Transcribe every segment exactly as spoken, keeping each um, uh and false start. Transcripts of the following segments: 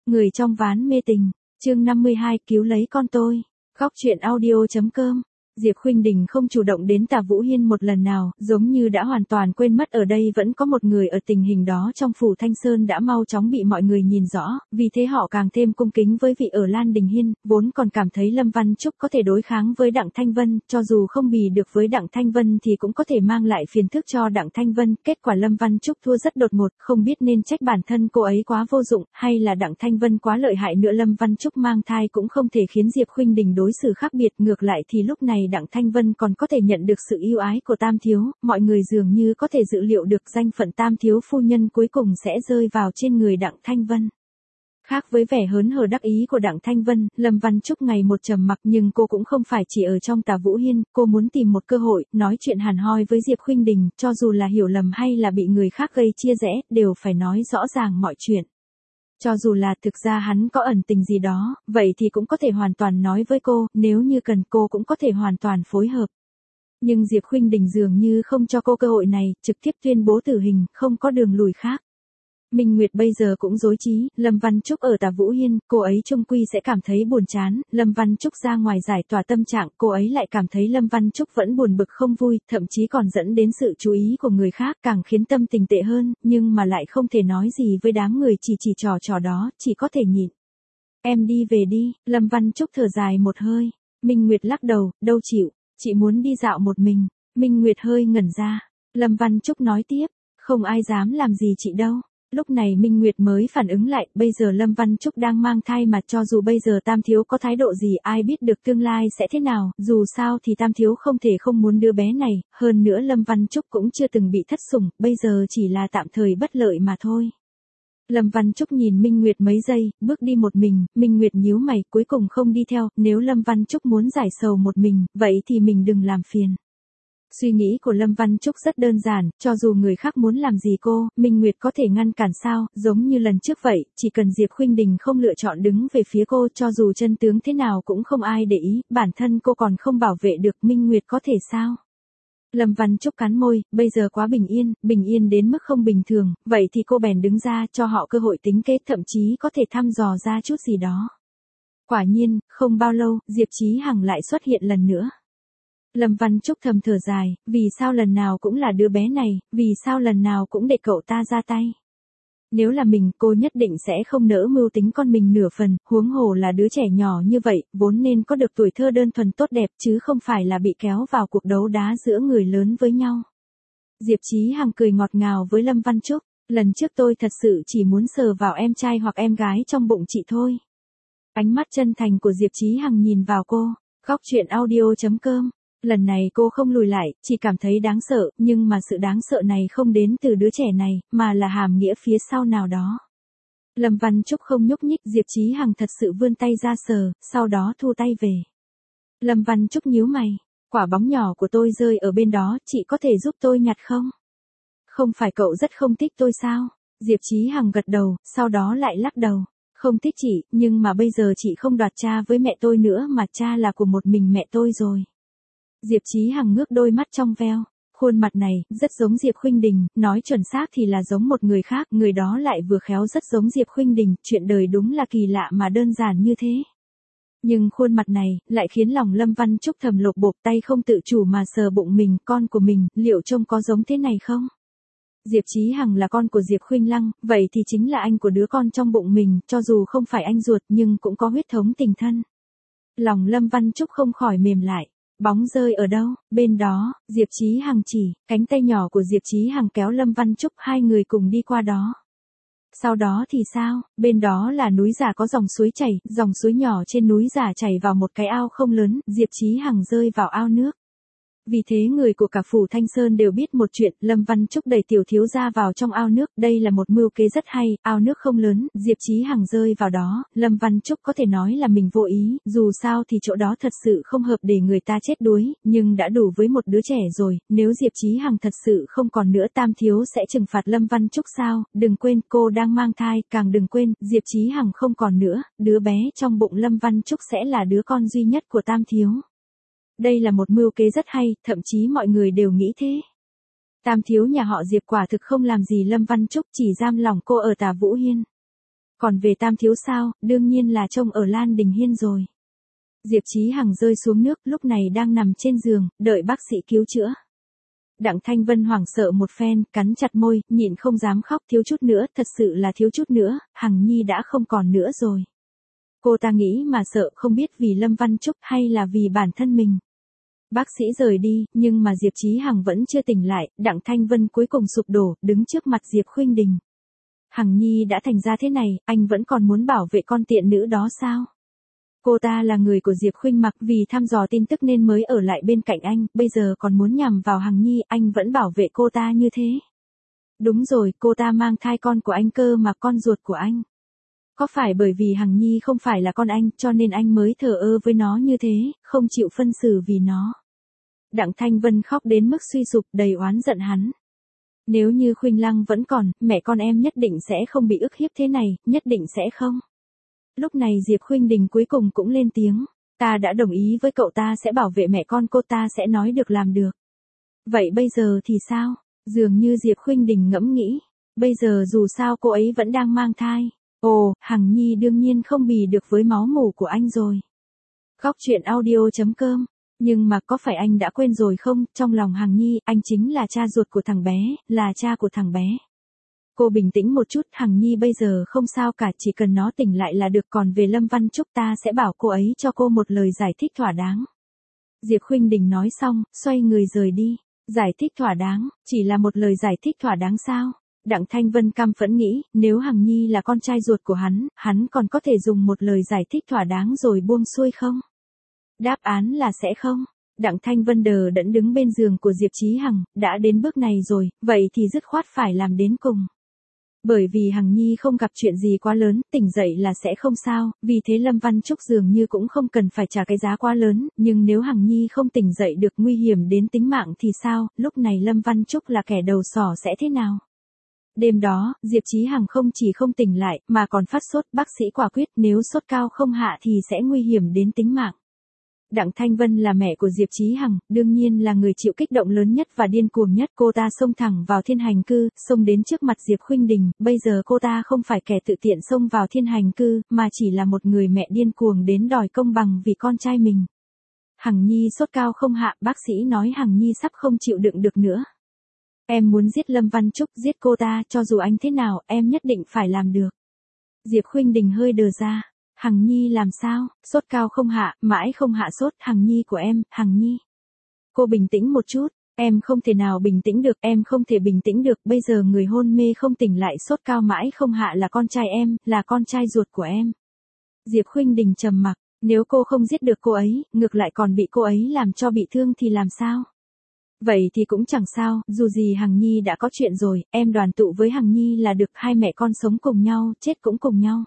Người trong ván mê tình, chương năm mươi hai cứu lấy con tôi. Góc truyện audio.com. Diệp Khuynh Đình không chủ động đến Tả Vũ Hiên một lần nào, giống như đã hoàn toàn quên mất ở đây vẫn có một người ở tình hình đó trong phủ Thanh Sơn đã mau chóng bị mọi người nhìn rõ, vì thế họ càng thêm cung kính với vị ở Lan Đình Hiên, vốn còn cảm thấy Lâm Văn Trúc có thể đối kháng với Đặng Thanh Vân, cho dù không bì được với Đặng Thanh Vân thì cũng có thể mang lại phiền phức cho Đặng Thanh Vân, kết quả Lâm Văn Trúc thua rất đột ngột, không biết nên trách bản thân cô ấy quá vô dụng, hay là Đặng Thanh Vân quá lợi hại nữa. Lâm Văn Trúc mang thai cũng không thể khiến Diệp Khuynh Đình đối xử khác biệt, ngược lại thì lúc này Đặng Thanh Vân còn có thể nhận được sự yêu ái của Tam thiếu, mọi người dường như có thể dự liệu được danh phận Tam thiếu phu nhân cuối cùng sẽ rơi vào trên người Đặng Thanh Vân. Khác với vẻ hớn hở đắc ý của Đặng Thanh Vân, Lâm Văn Trúc ngày một trầm mặc, nhưng cô cũng không phải chỉ ở trong Tả Vũ Hiên, cô muốn tìm một cơ hội, nói chuyện hàn hoi với Diệp Khuynh Đình, cho dù là hiểu lầm hay là bị người khác gây chia rẽ, đều phải nói rõ ràng mọi chuyện. Cho dù là thực ra hắn có ẩn tình gì đó, vậy thì cũng có thể hoàn toàn nói với cô, nếu như cần cô cũng có thể hoàn toàn phối hợp. Nhưng Diệp Khuynh Đình dường như không cho cô cơ hội này, trực tiếp tuyên bố tử hình, không có đường lùi khác. Minh Nguyệt bây giờ cũng rối trí, Lâm Văn Trúc ở Tả Vũ Hiên, cô ấy chung quy sẽ cảm thấy buồn chán, Lâm Văn Trúc ra ngoài giải tỏa tâm trạng, cô ấy lại cảm thấy Lâm Văn Trúc vẫn buồn bực không vui, thậm chí còn dẫn đến sự chú ý của người khác, càng khiến tâm tình tệ hơn, nhưng mà lại không thể nói gì với đám người chỉ chỉ trò trò đó, chỉ có thể nhịn. Em đi về đi, Lâm Văn Trúc thở dài một hơi. Minh Nguyệt lắc đầu, đâu chịu, chị muốn đi dạo một mình. Minh Nguyệt hơi ngẩn ra. Lâm Văn Trúc nói tiếp, không ai dám làm gì chị đâu. Lúc này Minh Nguyệt mới phản ứng lại, bây giờ Lâm Văn Trúc đang mang thai mà, cho dù bây giờ Tam thiếu có thái độ gì ai biết được tương lai sẽ thế nào, dù sao thì Tam thiếu không thể không muốn đứa bé này, hơn nữa Lâm Văn Trúc cũng chưa từng bị thất sủng, bây giờ chỉ là tạm thời bất lợi mà thôi. Lâm Văn Trúc nhìn Minh Nguyệt mấy giây, bước đi một mình, Minh Nguyệt nhíu mày, cuối cùng không đi theo, nếu Lâm Văn Trúc muốn giải sầu một mình, vậy thì mình đừng làm phiền. Suy nghĩ của Lâm Văn Trúc rất đơn giản, cho dù người khác muốn làm gì cô, Minh Nguyệt có thể ngăn cản sao, giống như lần trước vậy, chỉ cần Diệp Khuynh Đình không lựa chọn đứng về phía cô, cho dù chân tướng thế nào cũng không ai để ý, bản thân cô còn không bảo vệ được, Minh Nguyệt có thể sao? Lâm Văn Trúc cắn môi, bây giờ quá bình yên, bình yên đến mức không bình thường, vậy thì cô bèn đứng ra cho họ cơ hội tính kế, thậm chí có thể thăm dò ra chút gì đó. Quả nhiên, không bao lâu, Diệp Chí Hằng lại xuất hiện lần nữa. Lâm Văn Trúc thầm thở dài, vì sao lần nào cũng là đứa bé này, vì sao lần nào cũng để cậu ta ra tay. Nếu là mình, cô nhất định sẽ không nỡ mưu tính con mình nửa phần, huống hồ là đứa trẻ nhỏ như vậy, vốn nên có được tuổi thơ đơn thuần tốt đẹp chứ không phải là bị kéo vào cuộc đấu đá giữa người lớn với nhau. Diệp Chí Hằng cười ngọt ngào với Lâm Văn Trúc, lần trước tôi thật sự chỉ muốn sờ vào em trai hoặc em gái trong bụng chị thôi. Ánh mắt chân thành của Diệp Chí Hằng nhìn vào cô, góc truyện audio.com. Lần này cô không lùi lại, chỉ cảm thấy đáng sợ, nhưng mà sự đáng sợ này không đến từ đứa trẻ này, mà là hàm nghĩa phía sau nào đó. Lâm Văn Trúc không nhúc nhích, Diệp Chí Hằng thật sự vươn tay ra sờ, sau đó thu tay về. Lâm Văn Trúc nhíu mày, quả bóng nhỏ của tôi rơi ở bên đó, chị có thể giúp tôi nhặt không? Không phải cậu rất không thích tôi sao? Diệp Chí Hằng gật đầu, sau đó lại lắc đầu. Không thích chị, nhưng mà bây giờ chị không đoạt cha với mẹ tôi nữa mà cha là của một mình mẹ tôi rồi. Diệp Chí Hằng ngước đôi mắt trong veo, khuôn mặt này, rất giống Diệp Khuynh Đình, nói chuẩn xác thì là giống một người khác, người đó lại vừa khéo rất giống Diệp Khuynh Đình, chuyện đời đúng là kỳ lạ mà đơn giản như thế. Nhưng khuôn mặt này, lại khiến lòng Lâm Văn Trúc thầm lột bột, tay không tự chủ mà sờ bụng mình, con của mình, liệu trông có giống thế này không? Diệp Chí Hằng là con của Diệp Khuynh Lăng, vậy thì chính là anh của đứa con trong bụng mình, cho dù không phải anh ruột nhưng cũng có huyết thống tình thân. Lòng Lâm Văn Trúc không khỏi mềm lại. Bóng rơi ở đâu? Bên đó, Diệp Chí Hằng chỉ, cánh tay nhỏ của Diệp Chí Hằng kéo Lâm Văn Trúc, hai người cùng đi qua đó. Sau đó thì sao? Bên đó là núi giả có dòng suối chảy, dòng suối nhỏ trên núi giả chảy vào một cái ao không lớn, Diệp Chí Hằng rơi vào ao nước. Vì thế người của cả phủ Thanh Sơn đều biết một chuyện, Lâm Văn Trúc đẩy tiểu thiếu gia vào trong ao nước, đây là một mưu kế rất hay, ao nước không lớn, Diệp Chí Hằng rơi vào đó, Lâm Văn Trúc có thể nói là mình vô ý, dù sao thì chỗ đó thật sự không hợp để người ta chết đuối, nhưng đã đủ với một đứa trẻ rồi, nếu Diệp Chí Hằng thật sự không còn nữa Tam thiếu sẽ trừng phạt Lâm Văn Trúc sao, đừng quên cô đang mang thai, càng đừng quên, Diệp Chí Hằng không còn nữa, đứa bé trong bụng Lâm Văn Trúc sẽ là đứa con duy nhất của Tam thiếu. Đây là một mưu kế rất hay, thậm chí mọi người đều nghĩ thế. Tam thiếu nhà họ Diệp quả thực không làm gì Lâm Văn Trúc, chỉ giam lỏng cô ở Tả Vũ Hiên. Còn về Tam thiếu sao, đương nhiên là trông ở Lan Đình Hiên rồi. Diệp Chí Hằng rơi xuống nước, lúc này đang nằm trên giường, đợi bác sĩ cứu chữa. Đặng Thanh Vân hoảng sợ một phen, cắn chặt môi, nhịn không dám khóc, thiếu chút nữa, thật sự là thiếu chút nữa, Hằng Nhi đã không còn nữa rồi. Cô ta nghĩ mà sợ, không biết vì Lâm Văn Trúc hay là vì bản thân mình. Bác sĩ rời đi, nhưng mà Diệp Chí Hằng vẫn chưa tỉnh lại, Đặng Thanh Vân cuối cùng sụp đổ, đứng trước mặt Diệp Khuynh Đình. Hằng Nhi đã thành ra thế này, anh vẫn còn muốn bảo vệ con tiện nữ đó sao? Cô ta là người của Diệp Khuynh Mặc, vì thăm dò tin tức nên mới ở lại bên cạnh anh, bây giờ còn muốn nhằm vào Hằng Nhi, anh vẫn bảo vệ cô ta như thế. Đúng rồi, cô ta mang thai con của anh cơ mà, con ruột của anh. Có phải bởi vì Hằng Nhi không phải là con anh, cho nên anh mới thờ ơ với nó như thế, không chịu phân xử vì nó? Đặng Thanh Vân khóc đến mức suy sụp, đầy oán giận hắn. Nếu như Khuynh Lăng vẫn còn, mẹ con em nhất định sẽ không bị ức hiếp thế này, nhất định sẽ không. Lúc này Diệp Khuynh Đình cuối cùng cũng lên tiếng. Ta đã đồng ý với cậu, ta sẽ bảo vệ mẹ con cô, ta sẽ nói được làm được. Vậy bây giờ thì sao? Dường như Diệp Khuynh Đình ngẫm nghĩ. Bây giờ dù sao cô ấy vẫn đang mang thai. Ồ, Hằng Nhi đương nhiên không bì được với máu mủ của anh rồi. Góc truyện audio chấm com. Nhưng mà có phải anh đã quên rồi không, trong lòng Hằng Nhi, anh chính là cha ruột của thằng bé, là cha của thằng bé. Cô bình tĩnh một chút, Hằng Nhi bây giờ không sao cả, chỉ cần nó tỉnh lại là được, còn về Lâm Văn Trúc ta sẽ bảo cô ấy cho cô một lời giải thích thỏa đáng. Diệp Khuynh Đình nói xong, xoay người rời đi. Giải thích thỏa đáng, chỉ là một lời giải thích thỏa đáng sao? Đặng Thanh Vân căm phẫn nghĩ, nếu Hằng Nhi là con trai ruột của hắn, hắn còn có thể dùng một lời giải thích thỏa đáng rồi buông xuôi không? Đáp án là sẽ không. Đặng Thanh Vân đờ đẫn đứng bên giường của Diệp Chí Hằng, đã đến bước này rồi, vậy thì dứt khoát phải làm đến cùng. Bởi vì Hằng Nhi không gặp chuyện gì quá lớn, tỉnh dậy là sẽ không sao, vì thế Lâm Văn Trúc dường như cũng không cần phải trả cái giá quá lớn, nhưng nếu Hằng Nhi không tỉnh dậy được, nguy hiểm đến tính mạng thì sao, lúc này Lâm Văn Trúc là kẻ đầu sỏ sẽ thế nào? Đêm đó, Diệp Chí Hằng không chỉ không tỉnh lại, mà còn phát sốt, bác sĩ quả quyết nếu sốt cao không hạ thì sẽ nguy hiểm đến tính mạng. Đặng Thanh Vân là mẹ của Diệp Chí Hằng, đương nhiên là người chịu kích động lớn nhất và điên cuồng nhất, cô ta xông thẳng vào Thiên Hành Cư, xông đến trước mặt Diệp Khuynh Đình, bây giờ cô ta không phải kẻ tự tiện xông vào Thiên Hành Cư, mà chỉ là một người mẹ điên cuồng đến đòi công bằng vì con trai mình. Hằng Nhi sốt cao không hạ, bác sĩ nói Hằng Nhi sắp không chịu đựng được nữa. Em muốn giết Lâm Văn Trúc, giết cô ta, cho dù anh thế nào, em nhất định phải làm được. Diệp Khuynh Đình hơi đờ ra. Hằng Nhi làm sao, sốt cao không hạ, mãi không hạ sốt, Hằng Nhi của em, Hằng Nhi. Cô bình tĩnh một chút, em không thể nào bình tĩnh được, em không thể bình tĩnh được, bây giờ người hôn mê không tỉnh lại sốt cao mãi không hạ là con trai em, là con trai ruột của em. Diệp Khuynh Đình trầm mặc, nếu cô không giết được cô ấy, ngược lại còn bị cô ấy làm cho bị thương thì làm sao? Vậy thì cũng chẳng sao, dù gì Hằng Nhi đã có chuyện rồi, em đoàn tụ với Hằng Nhi là được, hai mẹ con sống cùng nhau, chết cũng cùng nhau.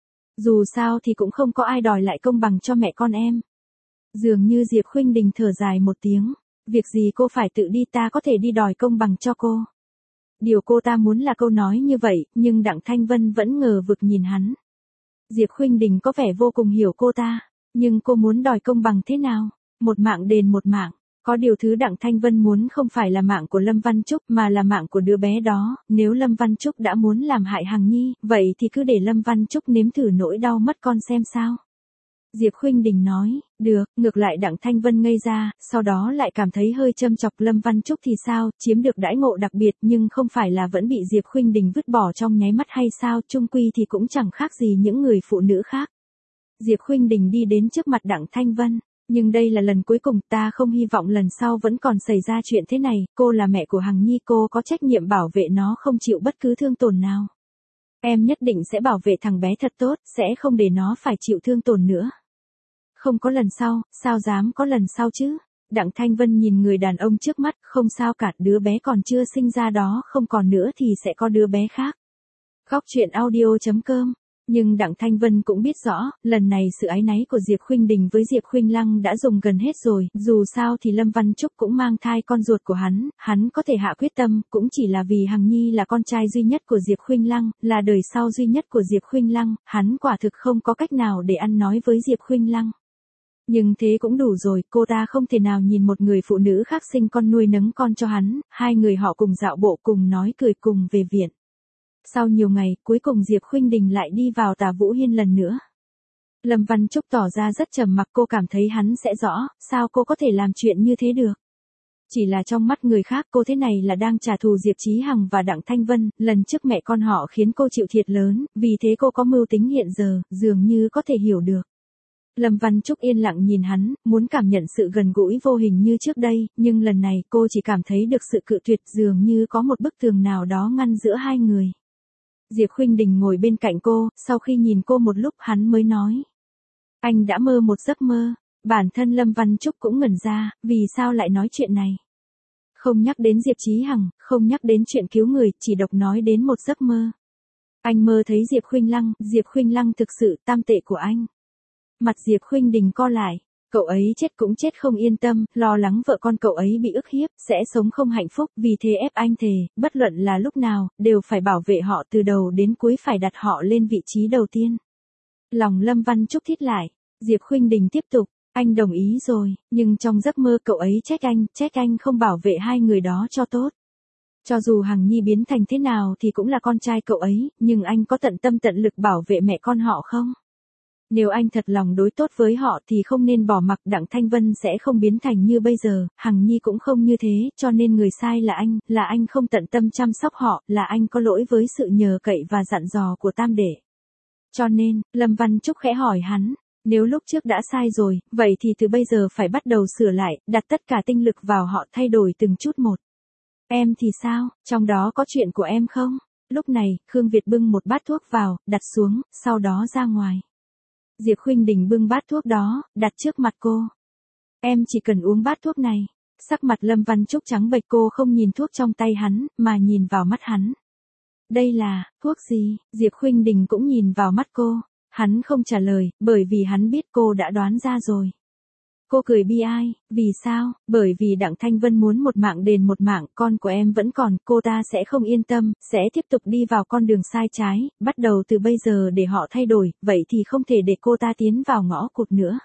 Dù sao thì cũng không có ai đòi lại công bằng cho mẹ con em. Dường như Diệp Khuynh Đình thở dài một tiếng, việc gì cô phải tự đi, ta có thể đi đòi công bằng cho cô. Điều cô ta muốn là câu nói như vậy, nhưng Đặng Thanh Vân vẫn ngờ vực nhìn hắn. Diệp Khuynh Đình có vẻ vô cùng hiểu cô ta, nhưng cô muốn đòi công bằng thế nào? Một mạng đền một mạng. Có điều thứ Đặng Thanh Vân muốn không phải là mạng của Lâm Văn Trúc mà là mạng của đứa bé đó, nếu Lâm Văn Trúc đã muốn làm hại Hằng Nhi, vậy thì cứ để Lâm Văn Trúc nếm thử nỗi đau mất con xem sao. Diệp Khuynh Đình nói, được, ngược lại Đặng Thanh Vân ngây ra, sau đó lại cảm thấy hơi châm chọc Lâm Văn Trúc thì sao, chiếm được đãi ngộ đặc biệt nhưng không phải là vẫn bị Diệp Khuynh Đình vứt bỏ trong nháy mắt hay sao, chung quy thì cũng chẳng khác gì những người phụ nữ khác. Diệp Khuynh Đình đi đến trước mặt Đặng Thanh Vân. Nhưng đây là lần cuối cùng, ta không hy vọng lần sau vẫn còn xảy ra chuyện thế này, cô là mẹ của Hằng Nhi, cô có trách nhiệm bảo vệ nó không chịu bất cứ thương tổn nào. Em nhất định sẽ bảo vệ thằng bé thật tốt, sẽ không để nó phải chịu thương tổn nữa. Không có lần sau, sao dám có lần sau chứ? Đặng Thanh Vân nhìn người đàn ông trước mắt, không sao cả, đứa bé còn chưa sinh ra đó không còn nữa thì sẽ có đứa bé khác. Góc truyện audio chấm com. Nhưng Đặng Thanh Vân cũng biết rõ, lần này sự áy náy của Diệp Khuynh Đình với Diệp Khuynh Lăng đã dùng gần hết rồi, dù sao thì Lâm Văn Trúc cũng mang thai con ruột của hắn, hắn có thể hạ quyết tâm, cũng chỉ là vì Hằng Nhi là con trai duy nhất của Diệp Khuynh Lăng, là đời sau duy nhất của Diệp Khuynh Lăng, hắn quả thực không có cách nào để ăn nói với Diệp Khuynh Lăng. Nhưng thế cũng đủ rồi, cô ta không thể nào nhìn một người phụ nữ khác sinh con nuôi nấng con cho hắn, hai người họ cùng dạo bộ cùng nói cười cùng về viện. Sau nhiều ngày, cuối cùng Diệp Khuynh Đình lại đi vào Tả Vũ Hiên lần nữa. Lâm Văn Trúc tỏ ra rất trầm mặc, cô cảm thấy hắn sẽ rõ, sao cô có thể làm chuyện như thế được. Chỉ là trong mắt người khác cô thế này là đang trả thù Diệp Chí Hằng và Đặng Thanh Vân, lần trước mẹ con họ khiến cô chịu thiệt lớn, vì thế cô có mưu tính hiện giờ, dường như có thể hiểu được. Lâm Văn Trúc yên lặng nhìn hắn, muốn cảm nhận sự gần gũi vô hình như trước đây, nhưng lần này cô chỉ cảm thấy được sự cự tuyệt, dường như có một bức tường nào đó ngăn giữa hai người. Diệp Khuynh Đình ngồi bên cạnh cô, sau khi nhìn cô một lúc hắn mới nói. Anh đã mơ một giấc mơ. Bản thân Lâm Văn Trúc cũng ngẩn ra, vì sao lại nói chuyện này. Không nhắc đến Diệp Chí Hằng, không nhắc đến chuyện cứu người, chỉ độc nói đến một giấc mơ. Anh mơ thấy Diệp Khuynh Lăng, Diệp Khuynh Lăng thực sự tam tệ của anh. Mặt Diệp Khuynh Đình co lại, cậu ấy chết cũng chết không yên tâm, lo lắng vợ con cậu ấy bị ức hiếp, sẽ sống không hạnh phúc, vì thế ép anh thề, bất luận là lúc nào, đều phải bảo vệ họ từ đầu đến cuối, phải đặt họ lên vị trí đầu tiên. Lòng Lâm Văn Trúc thít lại, Diệp Khuynh Đình tiếp tục. Anh đồng ý rồi, nhưng trong giấc mơ cậu ấy trách anh, trách anh không bảo vệ hai người đó cho tốt. Cho dù Hằng Nhi biến thành thế nào thì cũng là con trai cậu ấy, nhưng anh có tận tâm tận lực bảo vệ mẹ con họ không? Nếu anh thật lòng đối tốt với họ thì không nên bỏ mặc, Đặng Thanh Vân sẽ không biến thành như bây giờ, Hằng Nhi cũng không như thế, cho nên người sai là anh, là anh không tận tâm chăm sóc họ, là anh có lỗi với sự nhờ cậy và dặn dò của tam đệ. Cho nên, Lâm Văn Trúc khẽ hỏi hắn. Nếu lúc trước đã sai rồi, vậy thì từ bây giờ phải bắt đầu sửa lại, đặt tất cả tinh lực vào họ, thay đổi từng chút một. Em thì sao, trong đó có chuyện của em không? Lúc này, Khương Việt bưng một bát thuốc vào, đặt xuống, sau đó ra ngoài. Diệp Khuynh Đình bưng bát thuốc đó, đặt trước mặt cô. Em chỉ cần uống bát thuốc này. Sắc mặt Lâm Văn Trúc trắng bệch, cô không nhìn thuốc trong tay hắn, mà nhìn vào mắt hắn. Đây là, thuốc gì? Diệp Khuynh Đình cũng nhìn vào mắt cô. Hắn không trả lời, bởi vì hắn biết cô đã đoán ra rồi. Cô cười bi ai, vì sao? Bởi vì Đặng Thanh Vân muốn một mạng đền một mạng, con của em vẫn còn, cô ta sẽ không yên tâm, sẽ tiếp tục đi vào con đường sai trái, bắt đầu từ bây giờ để họ thay đổi, vậy thì không thể để cô ta tiến vào ngõ cụt nữa.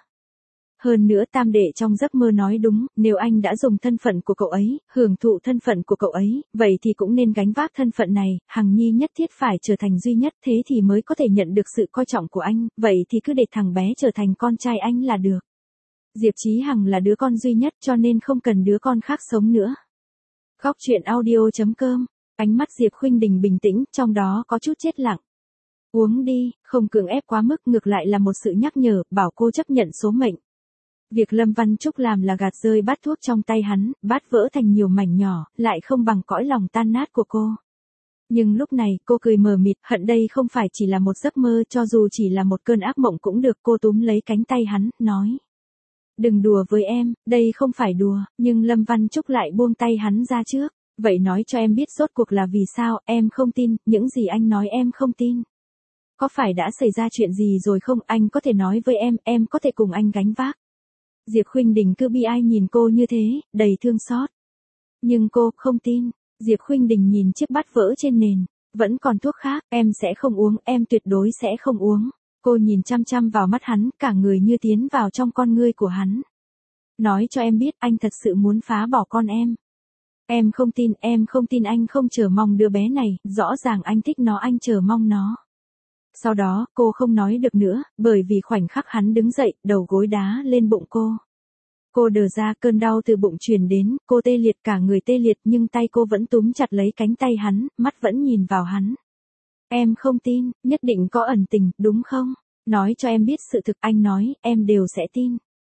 Hơn nữa tam đệ trong giấc mơ nói đúng, nếu anh đã dùng thân phận của cậu ấy, hưởng thụ thân phận của cậu ấy, vậy thì cũng nên gánh vác thân phận này, Hằng Nhi nhất thiết phải trở thành duy nhất, thế thì mới có thể nhận được sự coi trọng của anh, vậy thì cứ để thằng bé trở thành con trai anh là được. Diệp Chí Hằng là đứa con duy nhất cho nên không cần đứa con khác sống nữa. Góc truyện audio chấm com, ánh mắt Diệp Khuynh Đình bình tĩnh, trong đó có chút chết lặng. Uống đi, không cưỡng ép quá mức, ngược lại là một sự nhắc nhở, bảo cô chấp nhận số mệnh. Việc Lâm Văn Trúc làm là gạt rơi bát thuốc trong tay hắn, bát vỡ thành nhiều mảnh nhỏ, lại không bằng cõi lòng tan nát của cô. Nhưng lúc này, cô cười mờ mịt, hận đây không phải chỉ là một giấc mơ, cho dù chỉ là một cơn ác mộng cũng được, cô túm lấy cánh tay hắn, nói. Đừng đùa với em, đây không phải đùa, nhưng Lâm Văn Trúc lại buông tay hắn ra trước. Vậy nói cho em biết rốt cuộc là vì sao, em không tin, những gì anh nói em không tin. Có phải đã xảy ra chuyện gì rồi không, anh có thể nói với em, em có thể cùng anh gánh vác. Diệp Khuynh Đình cứ bi ai nhìn cô như thế, đầy thương xót. Nhưng cô không tin. Diệp Khuynh Đình nhìn chiếc bát vỡ trên nền. Vẫn còn thuốc khác, em sẽ không uống, em tuyệt đối sẽ không uống. Cô nhìn chăm chăm vào mắt hắn, cả người như tiến vào trong con ngươi của hắn. Nói cho em biết anh thật sự muốn phá bỏ con em. Em không tin, em không tin anh không chờ mong đứa bé này, rõ ràng anh thích nó, anh chờ mong nó. Sau đó, cô không nói được nữa, bởi vì khoảnh khắc hắn đứng dậy, đầu gối đá lên bụng cô. Cô đờ ra, cơn đau từ bụng truyền đến, cô tê liệt, cả người tê liệt, nhưng tay cô vẫn túm chặt lấy cánh tay hắn, mắt vẫn nhìn vào hắn. Em không tin, nhất định có ẩn tình, đúng không? Nói cho em biết sự thực, anh nói, em đều sẽ tin.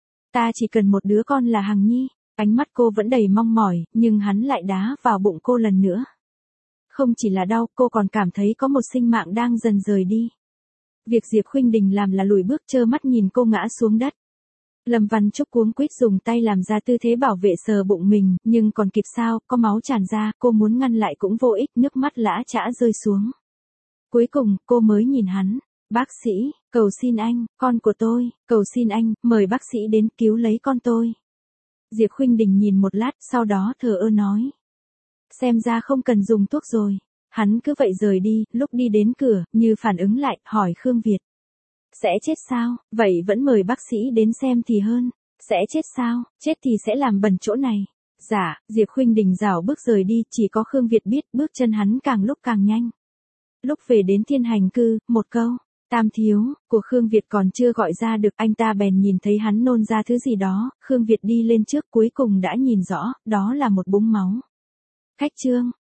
Ta chỉ cần một đứa con là Hằng Nhi. Ánh mắt cô vẫn đầy mong mỏi, nhưng hắn lại đá vào bụng cô lần nữa. Không chỉ là đau, cô còn cảm thấy có một sinh mạng đang dần rời đi. Việc Diệp Khuynh Đình làm là lùi bước, trơ mắt nhìn cô ngã xuống đất. Lâm Văn Trúc cuống quýt dùng tay làm ra tư thế bảo vệ sờ bụng mình, nhưng còn kịp sao, có máu tràn ra, cô muốn ngăn lại cũng vô ích, nước mắt lã chã rơi xuống. Cuối cùng, cô mới nhìn hắn. Bác sĩ, cầu xin anh, con của tôi, cầu xin anh, mời bác sĩ đến cứu lấy con tôi. Diệp Khuynh Đình nhìn một lát, sau đó thờ ơ nói. Xem ra không cần dùng thuốc rồi. Hắn cứ vậy rời đi, lúc đi đến cửa, như phản ứng lại, hỏi Khương Việt. Sẽ chết sao, vậy vẫn mời bác sĩ đến xem thì hơn. Sẽ chết sao, chết thì sẽ làm bẩn chỗ này. Dạ, Diệp Khuynh Đình rảo bước rời đi, chỉ có Khương Việt biết bước chân hắn càng lúc càng nhanh. Lúc về đến thiên hành cư, một câu, Tam thiếu, của Khương Việt còn chưa gọi ra được, anh ta bèn nhìn thấy hắn nôn ra thứ gì đó, Khương Việt đi lên trước cuối cùng đã nhìn rõ, đó là một búng máu. Khách trương,